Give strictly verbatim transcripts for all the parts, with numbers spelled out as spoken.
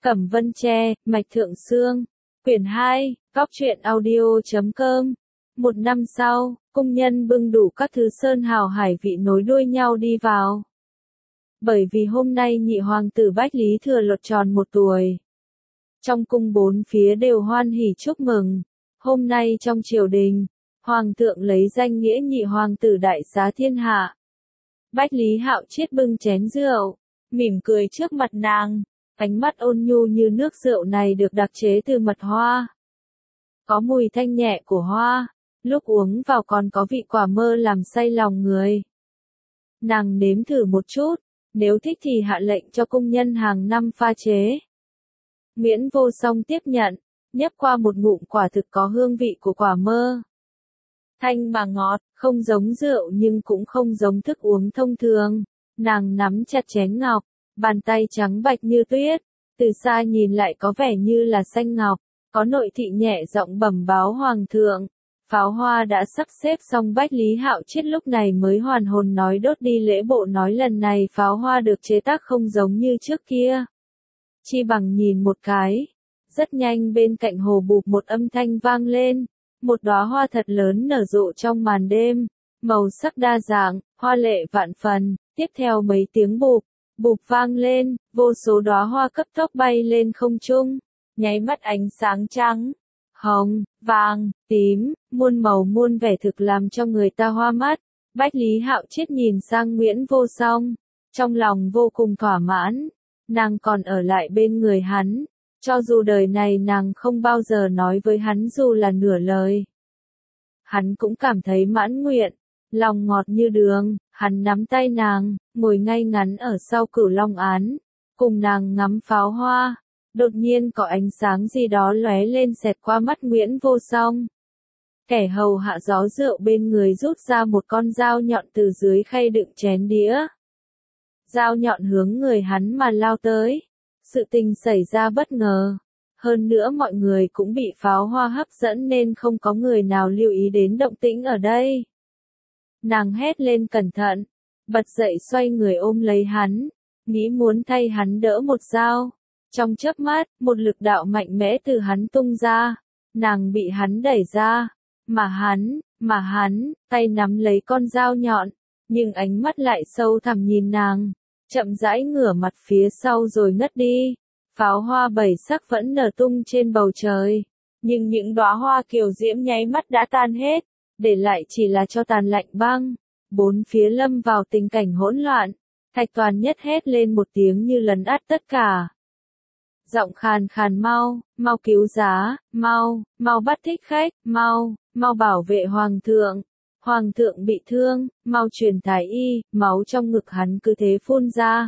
Cẩm Vân Tre, Mạch Thượng Sương. Quyển hai, Góc truyện audio chấm com. Một năm sau, cung nhân bưng đủ các thứ sơn hào hải vị nối đuôi nhau đi vào. Bởi vì hôm nay nhị hoàng tử Bách Lý Thừa Luật tròn một tuổi. Trong cung bốn phía đều hoan hỉ chúc mừng. Hôm nay trong triều đình, hoàng thượng lấy danh nghĩa nhị hoàng tử đại xá thiên hạ. Bách Lý Hạo Chiết bưng chén rượu, mỉm cười trước mặt nàng, ánh mắt ôn nhu như nước. Rượu này được đặc chế từ mật hoa, có mùi thanh nhẹ của hoa, lúc uống vào còn có vị quả mơ làm say lòng người. Nàng nếm thử một chút, nếu thích thì hạ lệnh cho cung nhân hàng năm pha chế. Nguyễn Vô Song tiếp nhận, nhấp qua một ngụm, quả thực có hương vị của quả mơ. Thanh mà ngọt, không giống rượu nhưng cũng không giống thức uống thông thường. Nàng nắm chặt chén ngọc, bàn tay trắng bạch như tuyết, từ xa nhìn lại có vẻ như là xanh ngọc. Có nội thị nhẹ giọng bẩm báo hoàng thượng, pháo hoa đã sắp xếp xong. Bách Lý Hạo Chiết lúc này mới hoàn hồn nói đốt đi lễ bộ, nói lần này pháo hoa được chế tác không giống như trước kia. Chi bằng nhìn một cái. Rất nhanh bên cạnh hồ bụp một âm thanh vang lên, một đóa hoa thật lớn nở rộ trong màn đêm, màu sắc đa dạng, hoa lệ vạn phần. Tiếp theo mấy tiếng bụp, bụp vang lên, vô số đóa hoa cấp tốc bay lên không trung, nháy mắt ánh sáng trắng, hồng, vàng, tím, muôn màu muôn vẻ thực làm cho người ta hoa mắt. Bách Lý Hạo Chiết nhìn sang Nguyễn Vô Song, trong lòng vô cùng thỏa mãn. Nàng còn ở lại bên người hắn, cho dù đời này nàng không bao giờ nói với hắn dù là nửa lời. Hắn cũng cảm thấy mãn nguyện, lòng ngọt như đường. Hắn nắm tay nàng, ngồi ngay ngắn ở sau Cửu Long án, cùng nàng ngắm pháo hoa. Đột nhiên có ánh sáng gì đó lóe lên xẹt qua mắt Nguyễn Vô Song. Kẻ hầu hạ gió rượu bên người rút ra một con dao nhọn từ dưới khay đựng chén đĩa. Dao nhọn hướng người hắn mà lao tới. Sự tình xảy ra bất ngờ. Hơn nữa mọi người cũng bị pháo hoa hấp dẫn nên không có người nào lưu ý đến động tĩnh ở đây. Nàng hét lên cẩn thận, bật dậy xoay người ôm lấy hắn, nghĩ muốn thay hắn đỡ một dao. Trong chớp mắt, một lực đạo mạnh mẽ từ hắn tung ra, nàng bị hắn đẩy ra, mà hắn, mà hắn, tay nắm lấy con dao nhọn, nhưng ánh mắt lại sâu thẳm nhìn nàng, chậm rãi ngửa mặt phía sau rồi ngất đi. Pháo hoa bảy sắc vẫn nở tung trên bầu trời, nhưng những đóa hoa kiều diễm nháy mắt đã tan hết, để lại chỉ là tro tàn lạnh băng. Bốn phía lâm vào tình cảnh hỗn loạn, Thạch Toàn Nhất hét lên một tiếng như lấn át tất cả. Giọng khàn khàn, mau, mau cứu giá, mau, mau bắt thích khách, mau, mau bảo vệ hoàng thượng. Hoàng thượng bị thương, mau truyền thái y. Máu trong ngực hắn cứ thế phun ra.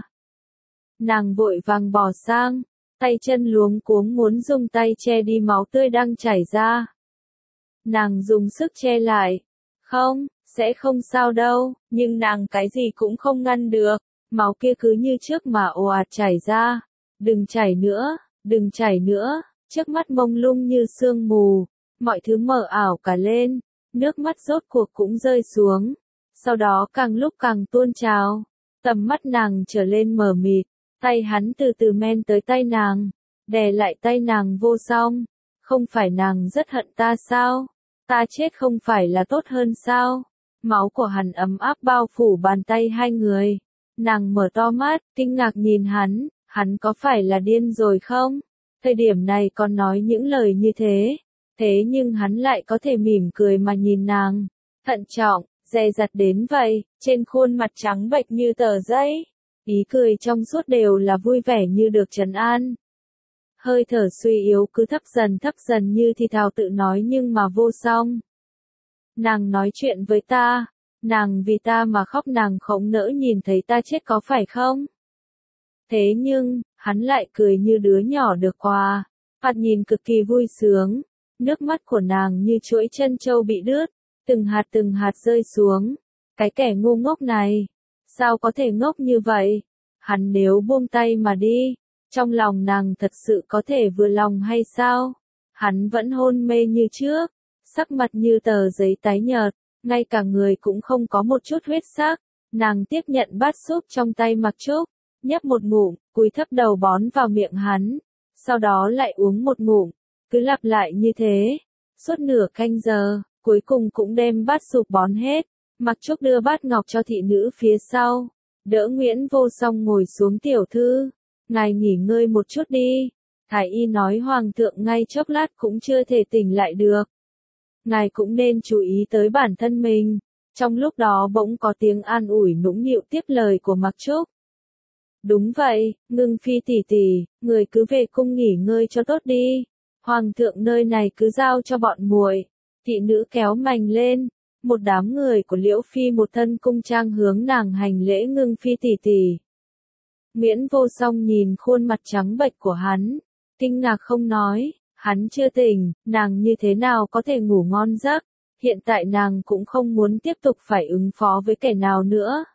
Nàng vội vàng bỏ sang, tay chân luống cuống muốn dùng tay che đi máu tươi đang chảy ra. Nàng dùng sức che lại. Không, sẽ không sao đâu, nhưng nàng cái gì cũng không ngăn được. Máu kia cứ như trước mà ồ ạt chảy ra. Đừng chảy nữa, đừng chảy nữa. Trước mắt mông lung như sương mù, mọi thứ mờ ảo cả lên. Nước mắt rốt cuộc cũng rơi xuống, sau đó càng lúc càng tuôn trào. Tầm mắt nàng trở lên mờ mịt, tay hắn từ từ men tới tay nàng, đè lại tay nàng. Vô Song, không phải nàng rất hận ta sao? Ta chết không phải là tốt hơn sao? Máu của hắn ấm áp bao phủ bàn tay hai người. Nàng mở to mắt, kinh ngạc nhìn hắn, hắn có phải là điên rồi không? Thời điểm này còn nói những lời như thế. Thế nhưng hắn lại có thể mỉm cười mà nhìn nàng, thận trọng, dè dặt đến vậy, trên khuôn mặt trắng bệch như tờ giấy. Ý cười trong suốt đều là vui vẻ như được trấn an. Hơi thở suy yếu cứ thấp dần thấp dần như thì thào tự nói, nhưng mà Vô Song. Nàng nói chuyện với ta, nàng vì ta mà khóc, nàng không nỡ nhìn thấy ta chết có phải không? Thế nhưng, hắn lại cười như đứa nhỏ được quà, mặt nhìn cực kỳ vui sướng. Nước mắt của nàng như chuỗi trân châu bị đứt, từng hạt từng hạt rơi xuống. Cái kẻ ngu ngốc này, sao có thể ngốc như vậy? Hắn nếu buông tay mà đi, trong lòng nàng thật sự có thể vừa lòng hay sao? Hắn vẫn hôn mê như trước, sắc mặt như tờ giấy tái nhợt, ngay cả người cũng không có một chút huyết sắc. Nàng tiếp nhận bát súp trong tay Mặc Trúc, nhấp một ngụm, cúi thấp đầu bón vào miệng hắn. sau đó lại uống một ngụm, cứ lặp lại như thế, suốt nửa canh giờ, cuối cùng cũng đem bát sụp bón hết. Mặc Trúc đưa bát ngọc cho thị nữ phía sau, đỡ Nguyễn Vô Song ngồi xuống. Tiểu thư, ngài nghỉ ngơi một chút đi. Thái y nói hoàng thượng ngay chốc lát cũng chưa thể tỉnh lại được. Ngài cũng nên chú ý tới bản thân mình. Trong lúc đó bỗng có tiếng an ủi nũng nịu tiếp lời của Mặc Trúc. Đúng vậy, Ngưng Phi tỷ tỷ, người cứ về cung nghỉ ngơi cho tốt đi. Hoàng thượng nơi này cứ giao cho bọn muội. Thị nữ kéo mành lên, một đám người của Liễu Phi một thân cung trang hướng nàng hành lễ. Ngưng Phi tỷ tỷ. Nguyễn Vô Song nhìn khuôn mặt trắng bệch của hắn, kinh ngạc không nói, hắn chưa tỉnh, nàng như thế nào có thể ngủ ngon giấc, hiện tại nàng cũng không muốn tiếp tục phải ứng phó với kẻ nào nữa.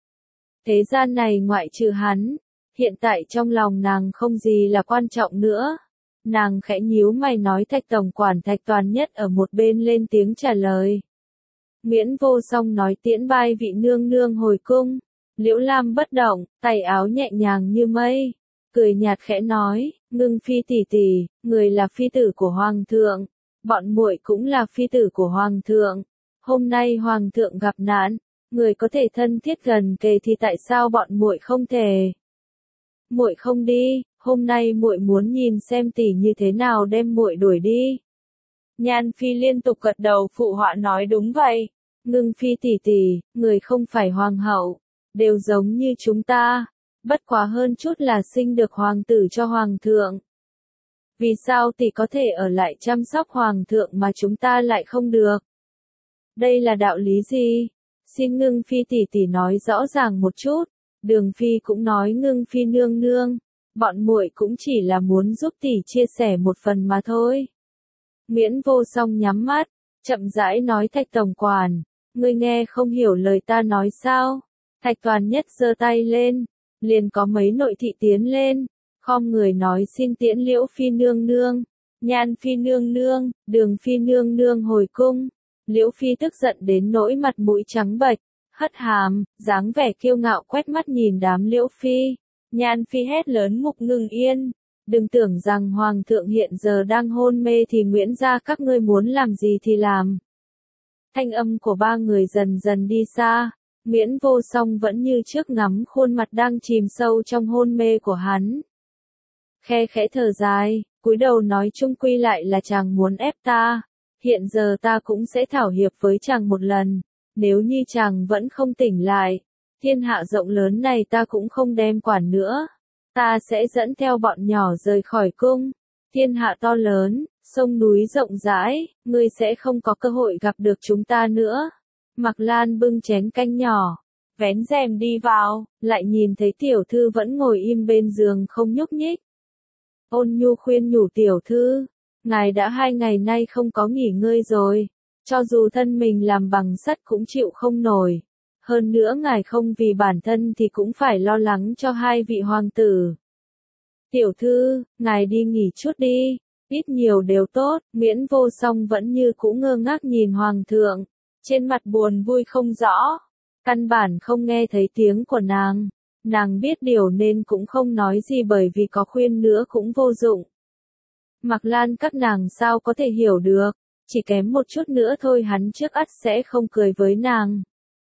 Thế gian này ngoại trừ hắn, hiện tại trong lòng nàng không gì là quan trọng nữa. Nàng khẽ nhíu mày nói. Thạch tổng quản Thạch Toàn Nhất ở một bên lên tiếng trả lời. Nguyễn Vô Song nói tiễn bai vị nương nương hồi cung. Liễu Lam bất động, tay áo nhẹ nhàng như mây, cười nhạt khẽ nói, Ngưng Phi tỷ tỷ, người là phi tử của hoàng thượng, bọn muội cũng là phi tử của hoàng thượng. Hôm nay hoàng thượng gặp nạn, người có thể thân thiết gần kề thì tại sao bọn muội không thể? Muội không đi, hôm nay muội muốn nhìn xem tỷ như thế nào đem muội đuổi đi. Nhan Phi liên tục gật đầu phụ họa nói đúng vậy. Ngưng Phi tỷ tỷ, người không phải hoàng hậu, đều giống như chúng ta, bất quá hơn chút là sinh được hoàng tử cho hoàng thượng. Vì sao tỷ có thể ở lại chăm sóc hoàng thượng mà chúng ta lại không được? Đây là đạo lý gì? Xin Ngưng Phi tỷ tỷ nói rõ ràng một chút. Đường Phi cũng nói Ngưng Phi nương nương, bọn muội cũng chỉ là muốn giúp tỷ chia sẻ một phần mà thôi. Nguyễn Vô Song nhắm mắt, chậm rãi nói. Thạch tổng quản, ngươi nghe không hiểu lời ta nói sao? Thạch Toàn Nhất giơ tay lên, liền có mấy nội thị tiến lên, khom người nói xin tiễn Liễu Phi nương nương, Nhan Phi nương nương, Đường Phi nương nương hồi cung. Liễu Phi tức giận đến nỗi mặt mũi trắng bệch, hất hàm, dáng vẻ kiêu ngạo quét mắt nhìn đám Liễu Phi. Nhan Phi hét lớn. Mục Ngưng Yên, đừng tưởng rằng hoàng thượng hiện giờ đang hôn mê thì Nguyễn gia các ngươi muốn làm gì thì làm. Thanh âm của ba người dần dần đi xa. Nguyễn Vô Song vẫn như trước ngắm khuôn mặt đang chìm sâu trong hôn mê của hắn. Khe khẽ thở dài, cúi đầu nói chung quy lại là chàng muốn ép ta. Hiện giờ ta cũng sẽ thảo hiệp với chàng một lần. Nếu như chàng vẫn không tỉnh lại, thiên hạ rộng lớn này ta cũng không đem quản nữa. Ta sẽ dẫn theo bọn nhỏ rời khỏi cung. Thiên hạ to lớn, sông núi rộng rãi, ngươi sẽ không có cơ hội gặp được chúng ta nữa. Mạc Lan bưng chén canh nhỏ, vén rèm đi vào, lại nhìn thấy tiểu thư vẫn ngồi im bên giường không nhúc nhích. Ôn nhu khuyên nhủ. Tiểu thư, ngài đã hai ngày nay không có nghỉ ngơi rồi, cho dù thân mình làm bằng sắt cũng chịu không nổi. Hơn nữa ngài không vì bản thân thì cũng phải lo lắng cho hai vị hoàng tử. Tiểu thư, ngài đi nghỉ chút đi, ít nhiều đều tốt. Nguyễn Vô Song vẫn như cũ ngơ ngác nhìn hoàng thượng, trên mặt buồn vui không rõ, căn bản không nghe thấy tiếng của nàng. Nàng biết điều nên cũng không nói gì bởi vì có khuyên nữa cũng vô dụng. Mạc Lan các nàng sao có thể hiểu được, chỉ kém một chút nữa thôi hắn trước ắt sẽ không cười với nàng.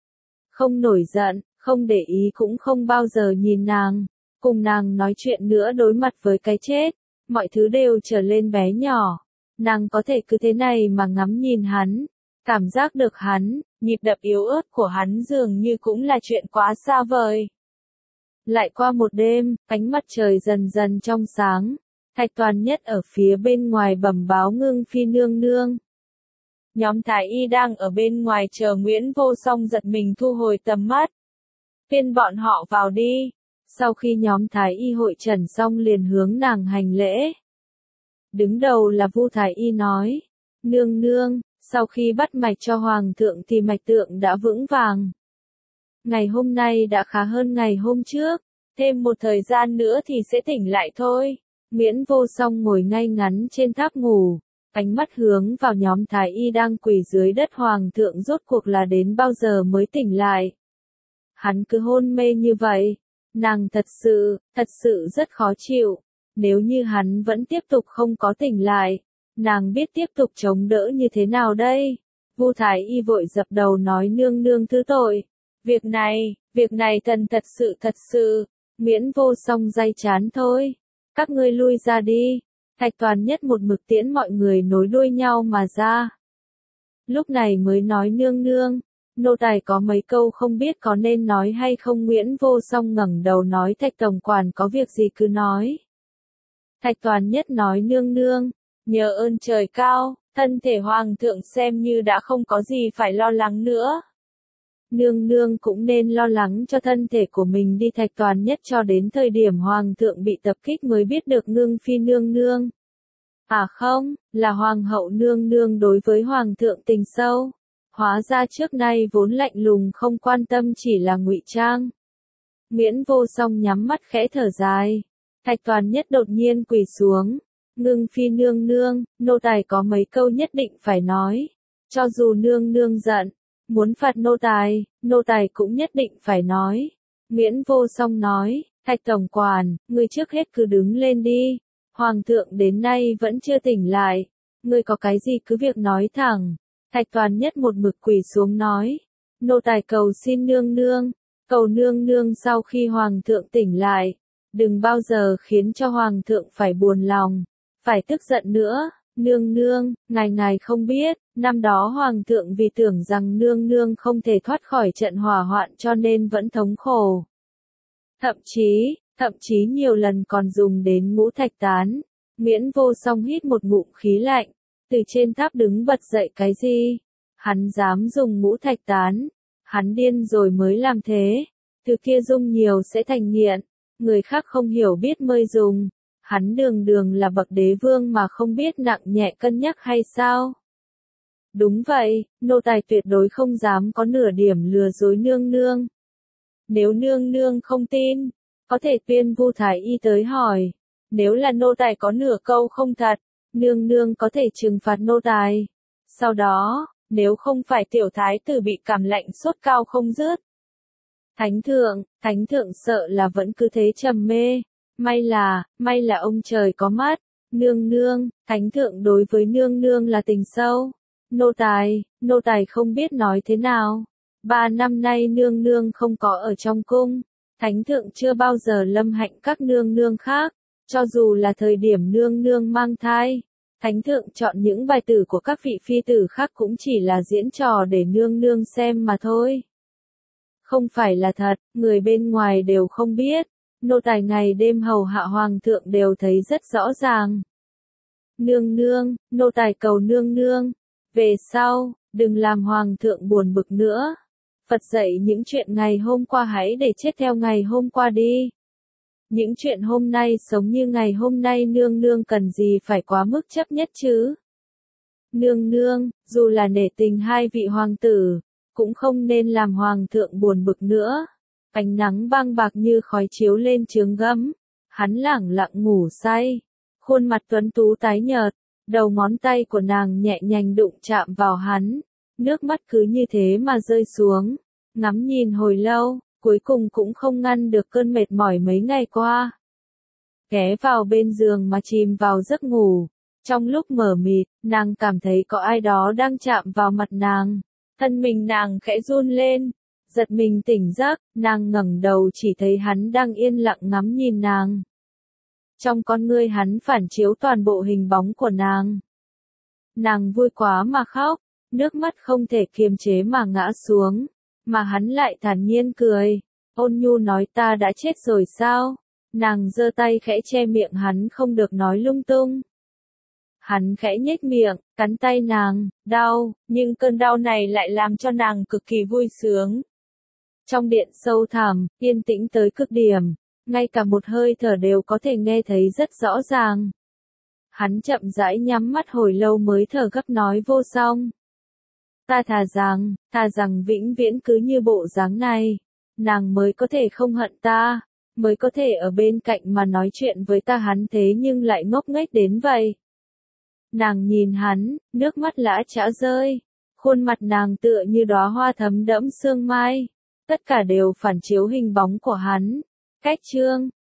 Không nổi giận, không để ý cũng không bao giờ nhìn nàng, cùng nàng nói chuyện nữa đối mặt với cái chết, mọi thứ đều trở lên bé nhỏ. Nàng có thể cứ thế này mà ngắm nhìn hắn, cảm giác được hắn, nhịp đập yếu ớt của hắn dường như cũng là chuyện quá xa vời. Lại qua một đêm, ánh mặt trời dần dần trong sáng, Thạch Toàn Nhất ở phía bên ngoài bẩm báo Ngưng Phi nương nương. Nhóm Thái y đang ở bên ngoài chờ. Nguyễn Vô Song giật mình thu hồi tầm mắt. Phiên bọn họ vào đi. Sau khi nhóm Thái y hội trần xong liền hướng nàng hành lễ. Đứng đầu là Vu Thái y nói, nương nương, sau khi bắt mạch cho hoàng thượng thì mạch tượng đã vững vàng. Ngày hôm nay đã khá hơn ngày hôm trước, thêm một thời gian nữa thì sẽ tỉnh lại thôi. Nguyễn Vô Song ngồi ngay ngắn trên tháp ngủ, ánh mắt hướng vào nhóm Thái y đang quỳ dưới đất. Hoàng thượng rốt cuộc là đến bao giờ mới tỉnh lại? Hắn cứ hôn mê như vậy, nàng thật sự, thật sự rất khó chịu. Nếu như hắn vẫn tiếp tục không có tỉnh lại, nàng biết tiếp tục chống đỡ như thế nào đây? Vu Thái Y vội dập đầu nói nương nương thứ tội. Việc này, việc này thần thật sự thật sự, Miễn Vô Song day chán thôi. Các ngươi lui ra đi. Thạch Toàn Nhất một mực tiễn mọi người nối đuôi nhau mà ra. Lúc này mới nói nương nương, nô tài có mấy câu không biết có nên nói hay không. Nguyễn Vô Song ngẩng đầu nói Thạch tổng quản có việc gì cứ nói. Thạch Toàn Nhất nói nương nương, nhờ ơn trời cao, thân thể hoàng thượng xem như đã không có gì phải lo lắng nữa. Nương nương cũng nên lo lắng cho thân thể của mình đi. Thạch Toàn Nhất cho đến thời điểm hoàng thượng bị tập kích mới biết được Ngưng Phi nương nương. À không, là hoàng hậu nương nương đối với hoàng thượng tình sâu. Hóa ra trước nay vốn lạnh lùng không quan tâm chỉ là ngụy trang. Nguyễn Vô Song nhắm mắt khẽ thở dài. Thạch Toàn Nhất đột nhiên quỳ xuống. Ngưng Phi nương nương, nô tài có mấy câu nhất định phải nói. Cho dù nương nương giận, muốn phạt nô tài, nô tài cũng nhất định phải nói. Nguyễn Vô Song nói, Thạch tổng quản, ngươi trước hết cứ đứng lên đi. Hoàng thượng đến nay vẫn chưa tỉnh lại. Ngươi có cái gì cứ việc nói thẳng. Thạch Toàn Nhất một mực quỳ xuống nói. Nô tài cầu xin nương nương. Cầu nương nương sau khi hoàng thượng tỉnh lại. Đừng bao giờ khiến cho hoàng thượng phải buồn lòng. Phải tức giận nữa. Nương nương, ngài ngài không biết. Năm đó hoàng thượng vì tưởng rằng nương nương không thể thoát khỏi trận hỏa hoạn cho nên vẫn thống khổ. Thậm chí, thậm chí nhiều lần còn dùng đến ngũ thạch tán. Nguyễn Vô Song hít một ngụm khí lạnh. Từ trên tháp đứng bật dậy cái gì? Hắn dám dùng ngũ thạch tán. Hắn điên rồi mới làm thế. Từ kia dùng nhiều sẽ thành nghiện. Người khác không hiểu biết mới dùng. Hắn đường đường là bậc đế vương mà không biết nặng nhẹ cân nhắc hay sao? Đúng vậy, nô tài tuyệt đối không dám có nửa điểm lừa dối nương nương. Nếu nương nương không tin, có thể tuyên Vu Thái Y tới hỏi. Nếu là nô tài có nửa câu không thật, nương nương có thể trừng phạt nô tài. Sau đó, nếu không phải tiểu thái tử bị cảm lạnh sốt cao không dứt. Thánh thượng, thánh thượng sợ là vẫn cứ thế trầm mê. May là, may là ông trời có mắt. Nương nương, thánh thượng đối với nương nương là tình sâu. Nô tài, nô tài không biết nói thế nào. Ba năm nay nương nương không có ở trong cung. Thánh thượng chưa bao giờ lâm hạnh các nương nương khác. Cho dù là thời điểm nương nương mang thai. Thánh thượng chọn những bài tử của các vị phi tử khác cũng chỉ là diễn trò để nương nương xem mà thôi. Không phải là thật, người bên ngoài đều không biết. Nô tài ngày đêm hầu hạ hoàng thượng đều thấy rất rõ ràng. Nương nương, nô tài cầu nương nương. Về sau, đừng làm hoàng thượng buồn bực nữa. Phật dạy những chuyện ngày hôm qua hãy để chết theo ngày hôm qua đi. Những chuyện hôm nay sống như ngày hôm nay nương nương cần gì phải quá mức chấp nhất chứ. Nương nương, dù là nể tình hai vị hoàng tử, cũng không nên làm hoàng thượng buồn bực nữa. Ánh nắng băng bạc như khói chiếu lên chướng gấm. Hắn lẳng lặng ngủ say. Khuôn mặt tuấn tú tái nhợt. Đầu ngón tay của nàng nhẹ nhàng đụng chạm vào hắn. Nước mắt cứ như thế mà rơi xuống. Ngắm nhìn hồi lâu, cuối cùng cũng không ngăn được cơn mệt mỏi mấy ngày qua. Ghé vào bên giường mà chìm vào giấc ngủ. Trong lúc mờ mịt, nàng cảm thấy có ai đó đang chạm vào mặt nàng. Thân mình nàng khẽ run lên. Giật mình tỉnh giấc, nàng ngẩng đầu chỉ thấy hắn đang yên lặng ngắm nhìn nàng. Trong con ngươi hắn phản chiếu toàn bộ hình bóng của nàng. Nàng vui quá mà khóc, nước mắt không thể kiềm chế mà ngã xuống, mà hắn lại thản nhiên cười. Ôn nhu nói ta đã chết rồi sao? Nàng giơ tay khẽ che miệng hắn không được nói lung tung. Hắn khẽ nhếch miệng, cắn tay nàng, đau, nhưng cơn đau này lại làm cho nàng cực kỳ vui sướng. Trong điện sâu thẳm, yên tĩnh tới cực điểm, ngay cả một hơi thở đều có thể nghe thấy rất rõ ràng. Hắn chậm rãi nhắm mắt hồi lâu mới thở gấp nói Vô Song. Ta thà rằng, thà rằng vĩnh viễn cứ như bộ dáng này, nàng mới có thể không hận ta, mới có thể ở bên cạnh mà nói chuyện với ta. Hắn thế nhưng lại ngốc nghếch đến vậy. Nàng nhìn hắn, nước mắt lã chã rơi, khuôn mặt nàng tựa như đóa hoa thấm đẫm sương mai. Tất cả đều phản chiếu hình bóng của hắn. Cách chương